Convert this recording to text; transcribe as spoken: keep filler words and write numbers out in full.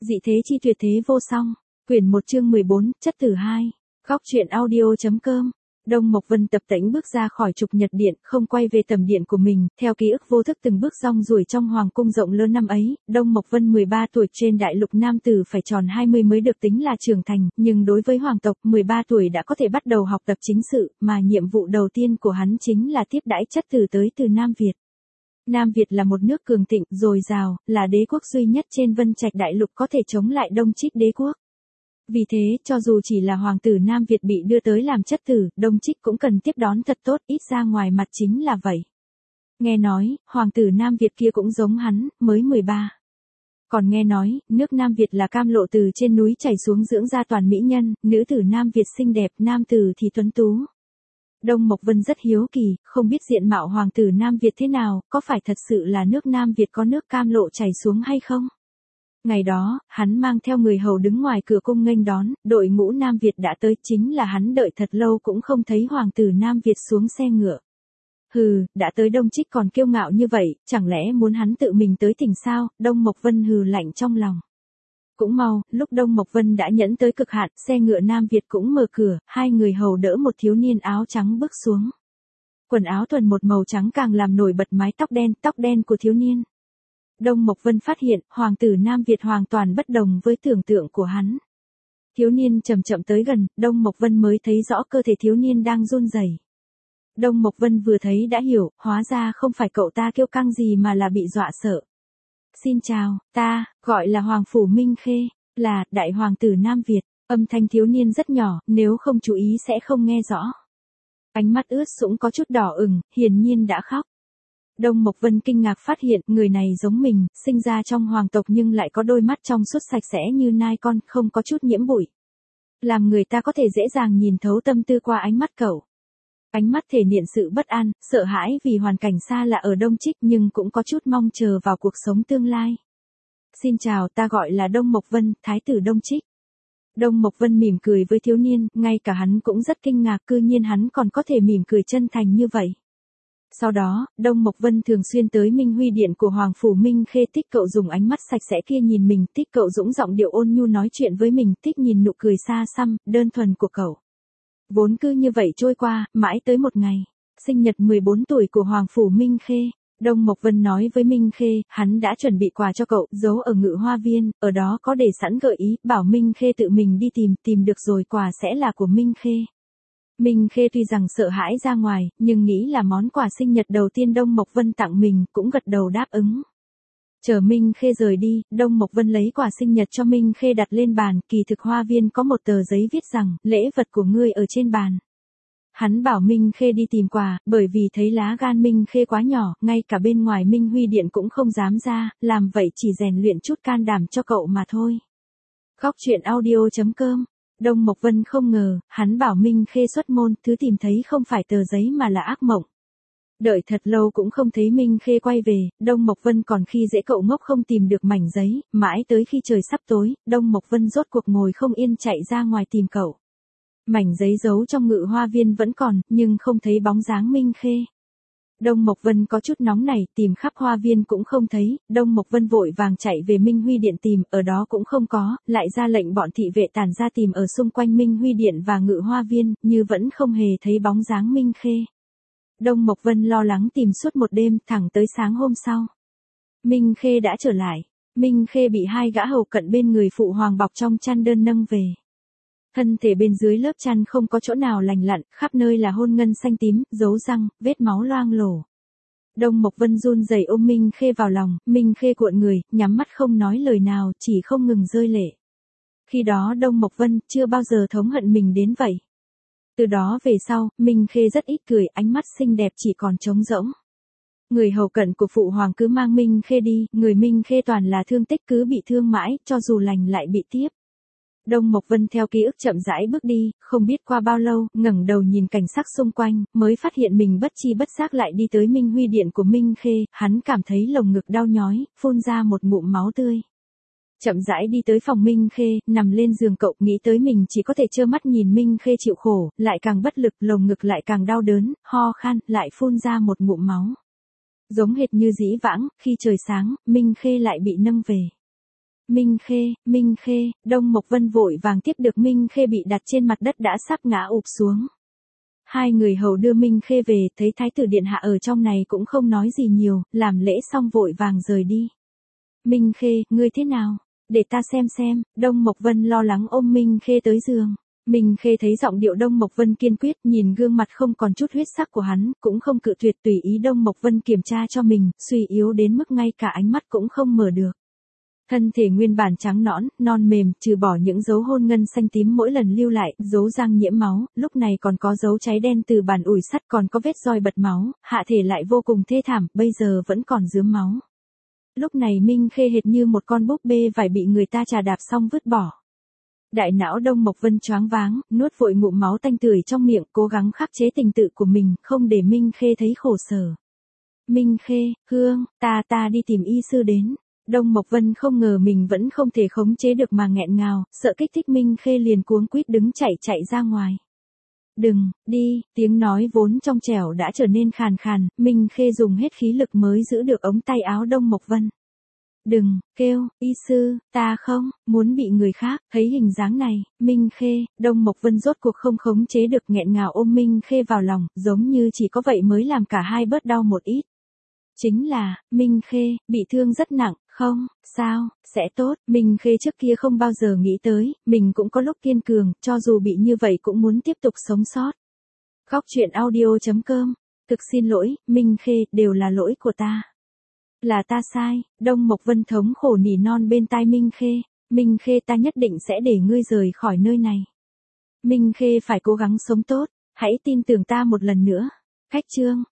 Dị thế chi tuyệt thế vô song. Quyển một chương mười bốn, chất tử hai. Góc truyện audio.com. Đông Mộc Vân tập tễnh bước ra khỏi trục nhật điện, không quay về tầm điện của mình, theo ký ức vô thức từng bước rong ruổi trong hoàng cung rộng lớn năm ấy. Đông Mộc Vân mười ba tuổi, trên đại lục nam tử phải tròn hai mươi mới được tính là trưởng thành, nhưng đối với hoàng tộc, mười ba tuổi đã có thể bắt đầu học tập chính sự, mà nhiệm vụ đầu tiên của hắn chính là tiếp đãi chất tử tới từ Nam Việt. Nam Việt là một nước cường thịnh, dồi dào, là đế quốc duy nhất trên Vân Trạch đại lục có thể chống lại Đông Trích đế quốc. Vì thế, cho dù chỉ là hoàng tử Nam Việt bị đưa tới làm chất tử, Đông Trích cũng cần tiếp đón thật tốt, ít ra ngoài mặt chính là vậy. Nghe nói, hoàng tử Nam Việt kia cũng giống hắn, mới mười ba. Còn nghe nói, nước Nam Việt là cam lộ từ trên núi chảy xuống dưỡng ra toàn mỹ nhân, nữ tử Nam Việt xinh đẹp, nam tử thì tuấn tú. Đông Mộc Vân rất hiếu kỳ, không biết diện mạo hoàng tử Nam Việt thế nào, có phải thật sự là nước Nam Việt có nước cam lộ chảy xuống hay không? Ngày đó, hắn mang theo người hầu đứng ngoài cửa cung nghênh đón, đội ngũ Nam Việt đã tới, chính là hắn đợi thật lâu cũng không thấy hoàng tử Nam Việt xuống xe ngựa. Hừ, đã tới Đông Trích còn kiêu ngạo như vậy, chẳng lẽ muốn hắn tự mình tới tỉnh sao? Đông Mộc Vân hừ lạnh trong lòng. Cũng mau, lúc Đông Mộc Vân đã nhẫn tới cực hạn, xe ngựa Nam Việt cũng mở cửa, hai người hầu đỡ một thiếu niên áo trắng bước xuống. Quần áo thuần một màu trắng càng làm nổi bật mái tóc đen, tóc đen của thiếu niên. Đông Mộc Vân phát hiện, hoàng tử Nam Việt hoàn toàn bất đồng với tưởng tượng của hắn. Thiếu niên chậm chậm tới gần, Đông Mộc Vân mới thấy rõ cơ thể thiếu niên đang run rẩy. Đông Mộc Vân vừa thấy đã hiểu, hóa ra không phải cậu ta kiêu căng gì mà là bị dọa sợ. Xin chào, ta, gọi là Hoàng Phủ Minh Khê, là, đại hoàng tử Nam Việt. Âm thanh thiếu niên rất nhỏ, nếu không chú ý sẽ không nghe rõ. Ánh mắt ướt sũng có chút đỏ ửng, hiển nhiên đã khóc. Đông Mộc Vân kinh ngạc phát hiện, người này giống mình, sinh ra trong hoàng tộc nhưng lại có đôi mắt trong suốt sạch sẽ như nai con, không có chút nhiễm bụi. Làm người ta có thể dễ dàng nhìn thấu tâm tư qua ánh mắt cậu. Ánh mắt thể hiện sự bất an, sợ hãi vì hoàn cảnh xa lạ ở Đông Trích nhưng cũng có chút mong chờ vào cuộc sống tương lai. Xin chào, ta gọi là Đông Mộc Vân, thái tử Đông Trích. Đông Mộc Vân mỉm cười với thiếu niên, ngay cả hắn cũng rất kinh ngạc, cư nhiên hắn còn có thể mỉm cười chân thành như vậy. Sau đó, Đông Mộc Vân thường xuyên tới Minh Huy Điện của Hoàng Phủ Minh Khê, thích cậu dùng ánh mắt sạch sẽ kia nhìn mình, thích cậu dũng giọng điệu ôn nhu nói chuyện với mình, thích nhìn nụ cười xa xăm, đơn thuần của cậu. Vốn cứ như vậy trôi qua, mãi tới một ngày, sinh nhật mười bốn tuổi của Hoàng Phủ Minh Khê. Đông Mộc Vân nói với Minh Khê, hắn đã chuẩn bị quà cho cậu, giấu ở Ngự Hoa Viên, ở đó có để sẵn gợi ý, bảo Minh Khê tự mình đi tìm, tìm được rồi quà sẽ là của Minh Khê. Minh Khê tuy rằng sợ hãi ra ngoài, nhưng nghĩ là món quà sinh nhật đầu tiên Đông Mộc Vân tặng mình, cũng gật đầu đáp ứng. Chờ Minh Khê rời đi, Đông Mộc Vân lấy quà sinh nhật cho Minh Khê đặt lên bàn, kỳ thực hoa viên có một tờ giấy viết rằng, lễ vật của ngươi ở trên bàn. Hắn bảo Minh Khê đi tìm quà, bởi vì thấy lá gan Minh Khê quá nhỏ, ngay cả bên ngoài Minh Huy Điện cũng không dám ra, làm vậy chỉ rèn luyện chút can đảm cho cậu mà thôi. Góc truyện audio.com. Đông Mộc Vân không ngờ, hắn bảo Minh Khê xuất môn, thứ tìm thấy không phải tờ giấy mà là ác mộng. Đợi thật lâu cũng không thấy Minh Khê quay về, Đông Mộc Vân còn khi dễ cậu ngốc không tìm được mảnh giấy, mãi tới khi trời sắp tối, Đông Mộc Vân rốt cuộc ngồi không yên chạy ra ngoài tìm cậu. Mảnh giấy giấu trong Ngự Hoa Viên vẫn còn, nhưng không thấy bóng dáng Minh Khê. Đông Mộc Vân có chút nóng nảy, tìm khắp hoa viên cũng không thấy, Đông Mộc Vân vội vàng chạy về Minh Huy Điện tìm, ở đó cũng không có, lại ra lệnh bọn thị vệ tản ra tìm ở xung quanh Minh Huy Điện và Ngự Hoa Viên, như vẫn không hề thấy bóng dáng Minh Khê. Đông Mộc Vân lo lắng tìm suốt một đêm, thẳng tới sáng hôm sau. Minh Khê đã trở lại, Minh Khê bị hai gã hầu cận bên người phụ hoàng bọc trong chăn đơn nâng về. Thân thể bên dưới lớp chăn không có chỗ nào lành lặn, khắp nơi là hôn ngân xanh tím, dấu răng, vết máu loang lổ. Đông Mộc Vân run rẩy ôm Minh Khê vào lòng, Minh Khê cuộn người, nhắm mắt không nói lời nào, chỉ không ngừng rơi lệ. Khi đó Đông Mộc Vân chưa bao giờ thống hận mình đến vậy. Từ đó về sau, Minh Khê rất ít cười, ánh mắt xinh đẹp chỉ còn trống rỗng. Người hầu cận của phụ hoàng cứ mang Minh Khê đi, người Minh Khê toàn là thương tích cứ bị thương mãi, cho dù lành lại bị tiếp. Đông Mộc Vân theo ký ức chậm rãi bước đi, không biết qua bao lâu, ngẩng đầu nhìn cảnh sắc xung quanh, mới phát hiện mình bất chi bất giác lại đi tới Minh Huy Điện của Minh Khê, hắn cảm thấy lồng ngực đau nhói, phun ra một ngụm máu tươi. Chậm rãi đi tới phòng Minh Khê, nằm lên giường cậu, nghĩ tới mình chỉ có thể trơ mắt nhìn Minh Khê chịu khổ, lại càng bất lực, lồng ngực lại càng đau đớn, ho khan, lại phun ra một ngụm máu. Giống hệt như dĩ vãng, khi trời sáng, Minh Khê lại bị nâng về. Minh Khê, Minh Khê, Đông Mộc Vân vội vàng tiếp được Minh Khê bị đặt trên mặt đất đã sắp ngã ụp xuống. Hai người hầu đưa Minh Khê về, thấy Thái tử điện hạ ở trong này cũng không nói gì nhiều, làm lễ xong vội vàng rời đi. Minh Khê, ngươi thế nào? Để ta xem xem, Đông Mộc Vân lo lắng ôm Minh Khê tới giường. Minh Khê thấy giọng điệu Đông Mộc Vân kiên quyết, nhìn gương mặt không còn chút huyết sắc của hắn, cũng không cự tuyệt tùy ý Đông Mộc Vân kiểm tra cho mình, suy yếu đến mức ngay cả ánh mắt cũng không mở được. Thân thể nguyên bản trắng nõn, non mềm, trừ bỏ những dấu hôn ngân xanh tím mỗi lần lưu lại, dấu răng nhiễm máu, lúc này còn có dấu cháy đen từ bàn ủi sắt, còn có vết roi bật máu, hạ thể lại vô cùng thê thảm, bây giờ vẫn còn rướm máu. Lúc này Minh Khê hệt như một con búp bê vải bị người ta trà đạp xong vứt bỏ. Đại não Đông Mộc Vân choáng váng, nuốt vội ngụm máu tanh tưởi trong miệng, cố gắng khắc chế tình tự của mình, không để Minh Khê thấy khổ sở. Minh Khê, Hương, ta ta đi tìm y sư đến. Đông Mộc Vân không ngờ mình vẫn không thể khống chế được mà nghẹn ngào, sợ kích thích Minh Khê liền cuống quýt đứng chạy chạy ra ngoài. Đừng, đi, tiếng nói vốn trong trẻo đã trở nên khàn khàn, Minh Khê dùng hết khí lực mới giữ được ống tay áo Đông Mộc Vân. Đừng, kêu, y sư, ta không, muốn bị người khác, thấy hình dáng này, Minh Khê, Đông Mộc Vân rốt cuộc không khống chế được nghẹn ngào ôm Minh Khê vào lòng, giống như chỉ có vậy mới làm cả hai bớt đau một ít. Chính là, Minh Khê, bị thương rất nặng, không, sao, sẽ tốt, Minh Khê trước kia không bao giờ nghĩ tới, mình cũng có lúc kiên cường, cho dù bị như vậy cũng muốn tiếp tục sống sót. Góc truyện audio chấm com, thực xin lỗi, Minh Khê, đều là lỗi của ta. Là ta sai, Đông Mộc Vân thống khổ nỉ non bên tai Minh Khê, Minh Khê ta nhất định sẽ để ngươi rời khỏi nơi này. Minh Khê phải cố gắng sống tốt, hãy tin tưởng ta một lần nữa. Cách chương